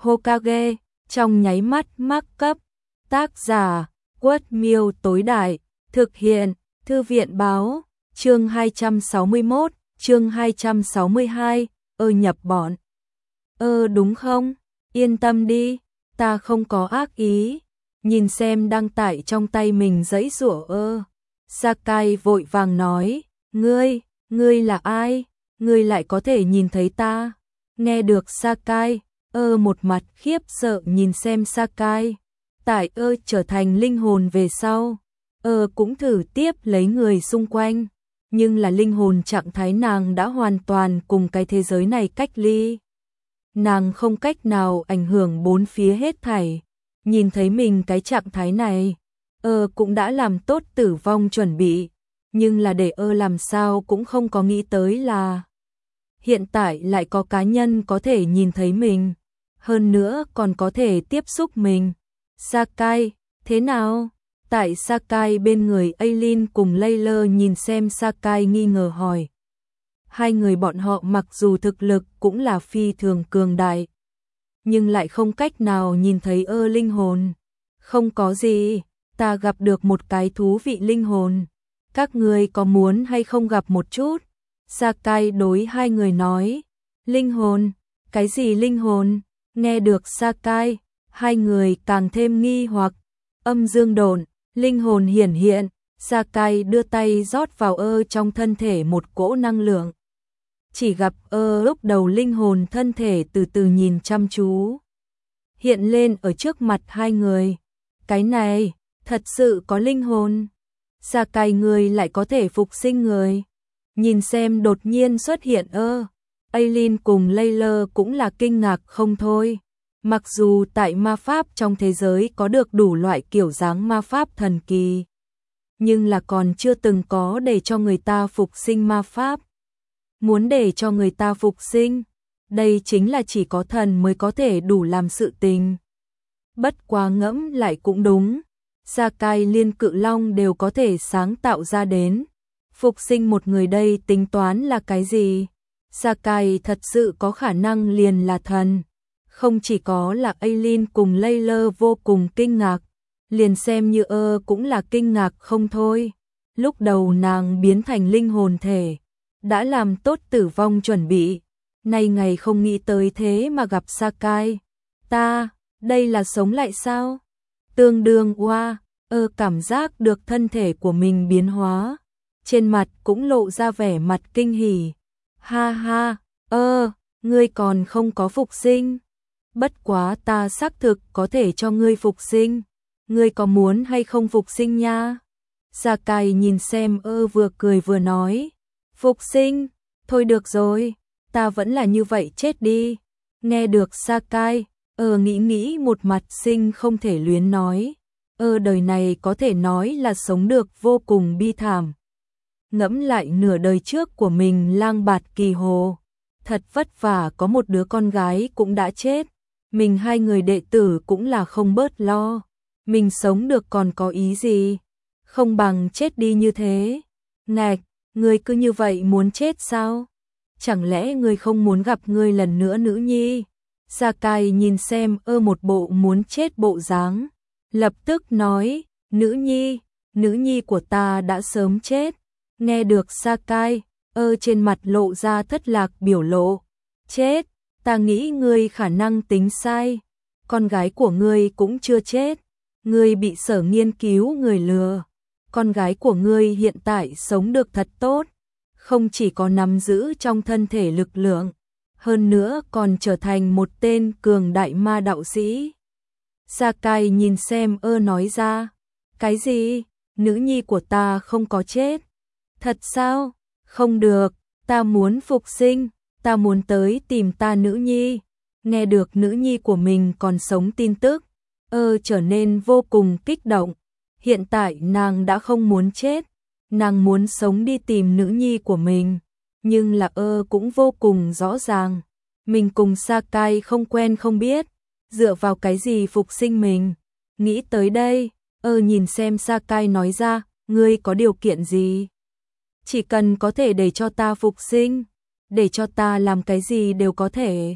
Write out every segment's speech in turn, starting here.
Hokage, trong nháy mắt mắc cấp. Tác giả, Quất Miêu tối đại, thực hiện, Thư viện báo, chương 261, chương 262, nhập bọn. Đúng không? Yên tâm đi, ta không có ác ý. Nhìn xem đăng tải trong tay mình giãy giụa Sakai vội vàng nói, ngươi là ai? Ngươi lại có thể nhìn thấy ta? Nghe được Sakai, một mặt khiếp sợ nhìn xem Sakai. Tại trở thành linh hồn về sau, cũng thử tiếp lấy người xung quanh, nhưng là linh hồn trạng thái nàng đã hoàn toàn cùng cái thế giới này cách ly. Nàng không cách nào ảnh hưởng bốn phía hết thảy. Nhìn thấy mình cái trạng thái này, cũng đã làm tốt tử vong chuẩn bị, nhưng là để làm sao cũng không có nghĩ tới là hiện tại lại có cá nhân có thể nhìn thấy mình, hơn nữa còn có thể tiếp xúc mình. Sakai, thế nào? Tại Sakai bên người Aileen cùng Layla nhìn xem Sakai nghi ngờ hỏi. Hai người bọn họ mặc dù thực lực cũng là phi thường cường đại, nhưng lại không cách nào nhìn thấy linh hồn. Không có gì, ta gặp được một cái thú vị linh hồn. Các người có muốn hay không gặp một chút? Sakai đối hai người nói. Linh hồn? Cái gì linh hồn? Nghe được Sakai, hai người càng thêm nghi hoặc. Âm dương độn, linh hồn hiển hiện. Sakai đưa tay rót vào trong thân thể một cỗ năng lượng. Chỉ gặp lúc đầu linh hồn thân thể từ từ nhìn chăm chú hiện lên ở trước mặt hai người. Cái này, thật sự có linh hồn. Sakai người lại có thể phục sinh người. Nhìn xem đột nhiên xuất hiện Aileen cùng Layla cũng là kinh ngạc không thôi. Mặc dù tại ma pháp trong thế giới có được đủ loại kiểu dáng ma pháp thần kỳ, nhưng là còn chưa từng có để cho người ta phục sinh ma pháp. Muốn để cho người ta phục sinh, đây chính là chỉ có thần mới có thể đủ làm sự tình. Bất quá ngẫm lại cũng đúng, Sakai liên cự long đều có thể sáng tạo ra đến. Phục sinh một người đây tính toán là cái gì? Sakai thật sự có khả năng liền là thần. Không chỉ có là Aileen cùng Layla vô cùng kinh ngạc, liền xem như cũng là kinh ngạc không thôi. Lúc đầu nàng biến thành linh hồn thể, đã làm tốt tử vong chuẩn bị, nay ngày không nghĩ tới thế mà gặp Sakai. Đây là sống lại sao? Tương đương cảm giác được thân thể của mình biến hóa, trên mặt cũng lộ ra vẻ mặt kinh hỉ. Ha ha, ngươi còn không có phục sinh. Bất quá ta xác thực có thể cho ngươi phục sinh. Ngươi có muốn hay không phục sinh nha? Sakai nhìn xem vừa cười vừa nói. Phục sinh? Thôi được rồi, ta vẫn là như vậy chết đi. Nghe được Sakai, nghĩ một mặt sinh không thể luyến nói. Đời này có thể nói là sống được vô cùng bi thảm. Ngẫm lại nửa đời trước của mình lang bạt kỳ hồ. Thật vất vả có một đứa con gái cũng đã chết. Mình hai người đệ tử cũng là không bớt lo. Mình sống được còn có ý gì? Không bằng chết đi như thế. Ngạch, ngươi cứ như vậy muốn chết sao? Chẳng lẽ ngươi không muốn gặp ngươi lần nữa nữ nhi? Sakai nhìn xem một bộ muốn chết bộ dáng, lập tức nói, nữ nhi của ta đã sớm chết. Nghe được Sakai, trên mặt lộ ra thất lạc biểu lộ. Chết, ta nghĩ ngươi khả năng tính sai. Con gái của ngươi cũng chưa chết. Ngươi bị sở nghiên cứu người lừa. Con gái của ngươi hiện tại sống được thật tốt. Không chỉ có nắm giữ trong thân thể lực lượng, hơn nữa còn trở thành một tên cường đại ma đạo sĩ. Sakai nhìn xem nói ra. Cái gì? Nữ nhi của ta không có chết. Thật sao? Không được, ta muốn phục sinh, ta muốn tới tìm ta nữ nhi. Nghe được nữ nhi của mình còn sống tin tức, trở nên vô cùng kích động. Hiện tại nàng đã không muốn chết, nàng muốn sống đi tìm nữ nhi của mình. Nhưng là cũng vô cùng rõ ràng, mình cùng Sakai không quen không biết, dựa vào cái gì phục sinh mình. Nghĩ tới đây, nhìn xem Sakai nói ra, ngươi có điều kiện gì? Chỉ cần có thể để cho ta phục sinh, để cho ta làm cái gì đều có thể.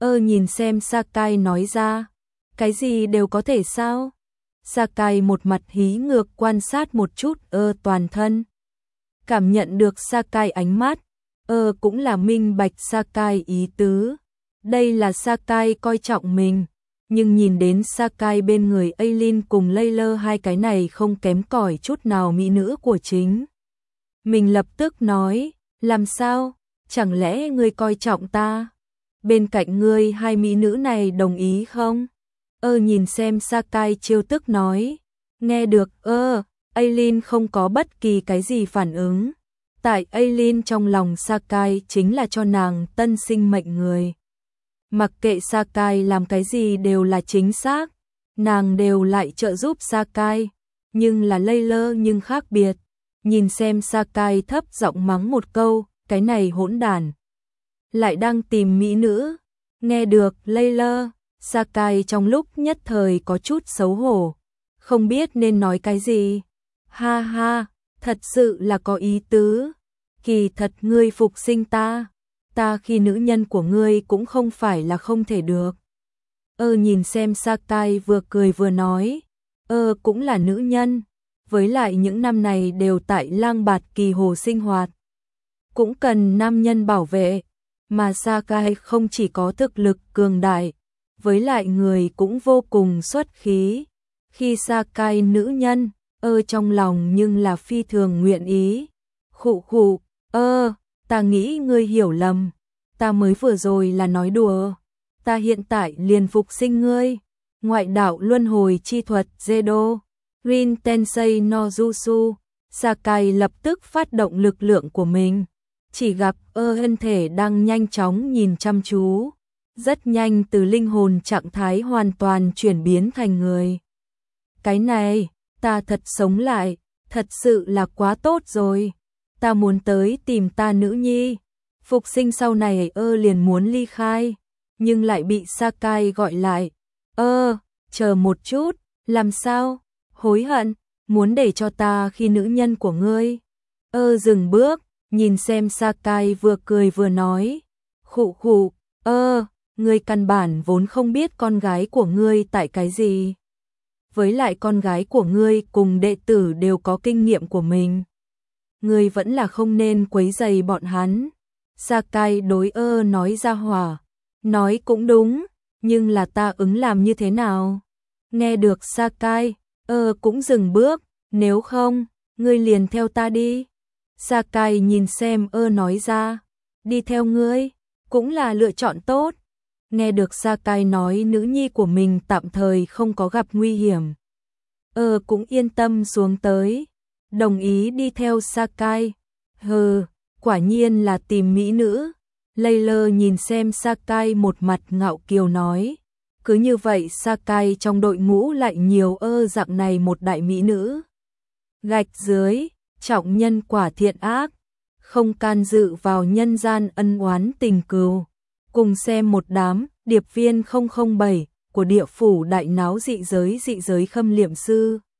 Nhìn xem Sakai nói ra. Cái gì đều có thể sao? Sakai một mặt hí ngược quan sát một chút toàn thân. Cảm nhận được Sakai ánh mắt, cũng là minh bạch Sakai ý tứ. Đây là Sakai coi trọng mình, nhưng nhìn đến Sakai bên người Aileen cùng Layla hai cái này không kém cỏi chút nào mỹ nữ của chính. Mình lập tức nói, làm sao? Chẳng lẽ ngươi coi trọng ta? Bên cạnh ngươi hai mỹ nữ này đồng ý không? Nhìn xem Sakai trêu tức nói. Nghe được Aileen không có bất kỳ cái gì phản ứng. Tại Aileen trong lòng Sakai chính là cho nàng tân sinh mệnh người. Mặc kệ Sakai làm cái gì đều là chính xác, nàng đều lại trợ giúp Sakai, nhưng là Layla nhưng khác biệt. Nhìn xem Sakai thấp giọng mắng một câu, cái này hỗn đản. Lại đang tìm mỹ nữ. Nghe được Layla, Sakai trong lúc nhất thời có chút xấu hổ, không biết nên nói cái gì. Ha ha, thật sự là có ý tứ. Kỳ thật ngươi phục sinh ta khi nữ nhân của ngươi cũng không phải là không thể được. Nhìn xem Sakai vừa cười vừa nói, cũng là nữ nhân, với lại những năm này đều tại Lang Bạt Kỳ Hồ sinh hoạt, cũng cần nam nhân bảo vệ, mà Sakai không chỉ có thực lực cường đại, với lại người cũng vô cùng xuất khí. Khi Sakai nữ nhân, trong lòng nhưng là phi thường nguyện ý. Khụ khụ, ta nghĩ ngươi hiểu lầm, ta mới vừa rồi là nói đùa, ta hiện tại liền phục sinh ngươi. Ngoại đạo luân hồi chi thuật Zedo, Rin Tensei no Jutsu, Sakai lập tức phát động lực lượng của mình, chỉ gặp thân thể đang nhanh chóng nhìn chăm chú, rất nhanh từ linh hồn trạng thái hoàn toàn chuyển biến thành người. Cái này, ta thật sống lại, thật sự là quá tốt rồi. Ta muốn tới tìm ta nữ nhi. Phục sinh sau này liền muốn ly khai, nhưng lại bị Sakai gọi lại. Chờ một chút, làm sao? Hối hận, muốn để cho ta khi nữ nhân của ngươi. Dừng bước, nhìn xem Sakai vừa cười vừa nói. Khụ khụ, ngươi căn bản vốn không biết con gái của ngươi tại cái gì. Với lại con gái của ngươi cùng đệ tử đều có kinh nghiệm của mình. Ngươi vẫn là không nên quấy rầy bọn hắn. Sakai đối nói ra hỏa. Nói cũng đúng, nhưng là ta ứng làm như thế nào? Nghe được Sakai, cũng dừng bước, nếu không, ngươi liền theo ta đi. Sakai nhìn xem nói ra, đi theo ngươi, cũng là lựa chọn tốt. Nghe được Sakai nói nữ nhi của mình tạm thời không có gặp nguy hiểm. Cũng yên tâm xuống tới, đồng ý đi theo Sakai. Quả nhiên là tìm mỹ nữ. Layla nhìn xem Sakai một mặt ngạo kiều nói. Cứ như vậy Sakai trong đội ngũ lại nhiều dạng này một đại mỹ nữ. Gạch dưới, trọng nhân quả thiện ác, không can dự vào nhân gian ân oán tình cừu. Cùng xem một đám điệp viên 007 của địa phủ đại náo dị giới khâm liệm sư.